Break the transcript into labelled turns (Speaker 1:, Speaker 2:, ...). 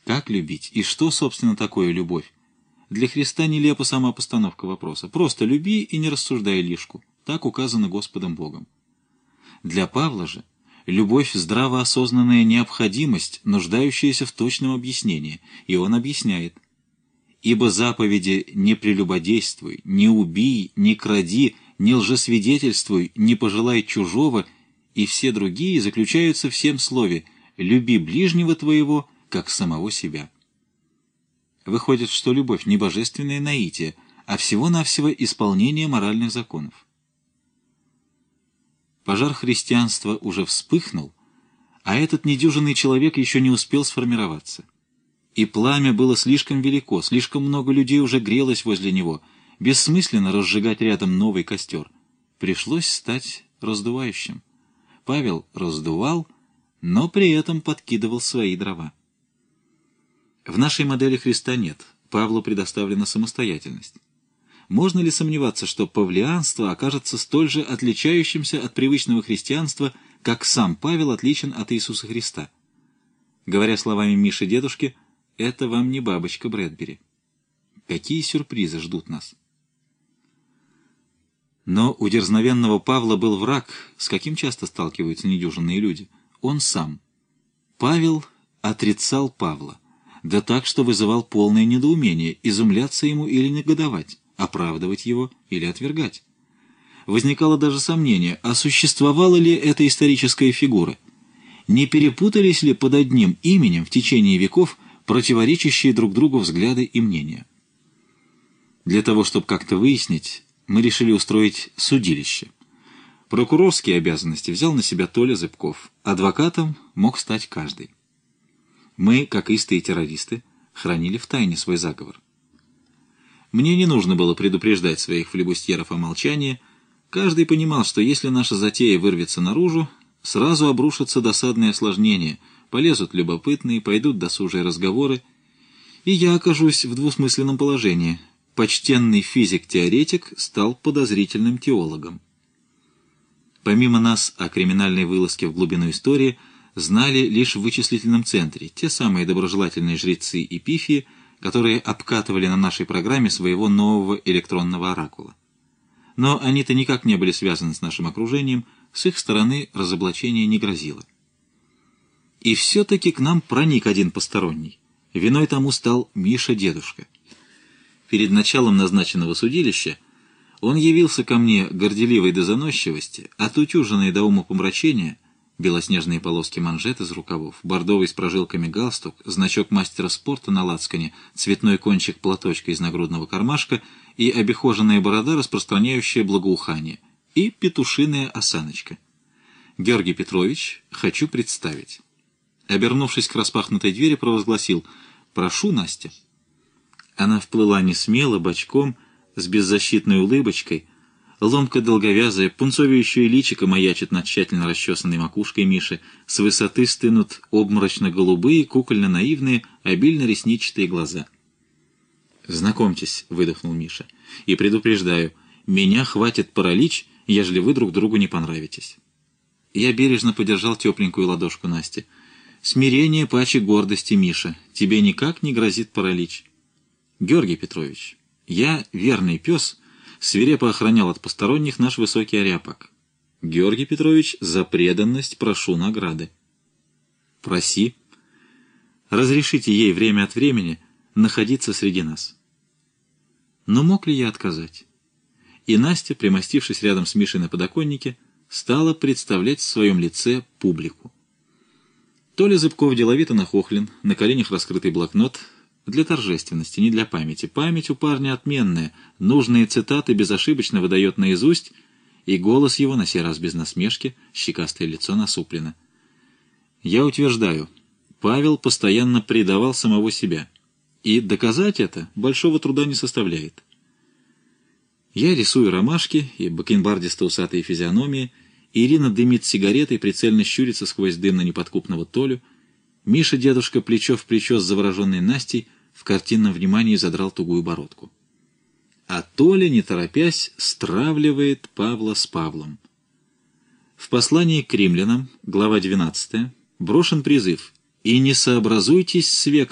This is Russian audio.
Speaker 1: Как любить? И что, собственно, такое любовь? Для Христа нелепа сама постановка вопроса. Просто люби и не рассуждай лишку. Так указано Господом Богом. Для Павла же любовь — здравоосознанная необходимость, нуждающаяся в точном объяснении. И он объясняет. «Ибо заповеди «не прелюбодействуй», «не убий», «не кради», «не лжесвидетельствуй», «не пожелай чужого» и все другие заключаются в сем слове «люби ближнего твоего, как самого себя». Выходит, что любовь не божественное наитие, а всего-навсего исполнение моральных законов. Пожар христианства уже вспыхнул, а этот недюжинный человек еще не успел сформироваться. И пламя было слишком велико, слишком много людей уже грелось возле него, бессмысленно разжигать рядом новый костер. Пришлось стать раздувающим. Павел раздувал, но при этом подкидывал свои дрова. В нашей модели Христа нет, Павлу предоставлена самостоятельность. Можно ли сомневаться, что павлианство окажется столь же отличающимся от привычного христианства, как сам Павел отличен от Иисуса Христа? Говоря словами Миши дедушки, это вам не бабочка Брэдбери. Какие сюрпризы ждут нас? Но у дерзновенного Павла был враг, с каким часто сталкиваются недюжинные люди. Он сам. Павел отрицал Павла. Да так, что вызывал полное недоумение, изумляться ему или негодовать, оправдывать его или отвергать. Возникало даже сомнение, а существовала ли эта историческая фигура? Не перепутались ли под одним именем в течение веков противоречащие друг другу взгляды и мнения? Для того, чтобы как-то выяснить, мы решили устроить судилище. Прокурорские обязанности взял на себя Толя Зыбков, адвокатом мог стать каждый. Мы, как истые террористы, хранили в тайне свой заговор. Мне не нужно было предупреждать своих флибустьеров о молчании. Каждый понимал, что если наша затея вырвется наружу, сразу обрушатся досадные осложнения, полезут любопытные, пойдут досужие разговоры, и я окажусь в двусмысленном положении. Почтенный физик-теоретик стал подозрительным теологом. Помимо нас о криминальной вылазке в глубину истории знали лишь в вычислительном центре те самые доброжелательные жрецы и пифии, которые обкатывали на нашей программе своего нового электронного оракула. Но они-то никак не были связаны с нашим окружением, с их стороны разоблачение не грозило. И все-таки к нам проник один посторонний. Виной тому стал Миша-дедушка. Перед началом назначенного судилища он явился ко мне горделивой до заносчивости, отутюженный до умопомрачения, белоснежные полоски манжет из рукавов, бордовый с прожилками галстук, значок мастера спорта на лацкане, цветной кончик платочка из нагрудного кармашка и обихоженная борода, распространяющая благоухание, и петушиная осаночка. «Георгий Петрович, хочу представить». Обернувшись к распахнутой двери, провозгласил: «Прошу, Настя». Она вплыла несмело, бочком, с беззащитной улыбочкой. Ломко-долговязая, пунцовеющее личико маячит над тщательно расчесанной макушкой Миши. С высоты стынут обморочно-голубые, кукольно-наивные, обильно-ресничатые глаза. «Знакомьтесь», — выдохнул Миша, — «и предупреждаю, меня хватит паралич, ежели вы друг другу не понравитесь». Я бережно подержал тепленькую ладошку Насти. «Смирение паче гордости, Миша. Тебе никак не грозит паралич». «Георгий Петрович, я верный пес», свирепо охранял от посторонних наш высокий оряпок. «Георгий Петрович, за преданность прошу награды». «Проси. Разрешите ей время от времени находиться среди нас». Но мог ли я отказать? И Настя, примостившись рядом с Мишей на подоконнике, стала представлять в своем лице публику. Толя Зыбков деловито нахохлен, на коленях раскрытый блокнот — для торжественности, не для памяти. Память у парня отменная, нужные цитаты безошибочно выдает наизусть, и голос его, на сей раз без насмешки, щекастое лицо насуплено. Я утверждаю, Павел постоянно предавал самого себя, и доказать это большого труда не составляет. Я рисую ромашки и бакенбардисто-усатые физиономии, Ирина дымит сигаретой, прицельно щурится сквозь дым на неподкупного Толю, Миша-дедушка плечо в плечо с завороженной Настей в картинном внимании задрал тугую бородку. А Толя, не торопясь, стравливает Павла с Павлом. В послании к римлянам, глава 12, брошен призыв: «И не сообразуйтесь с веком».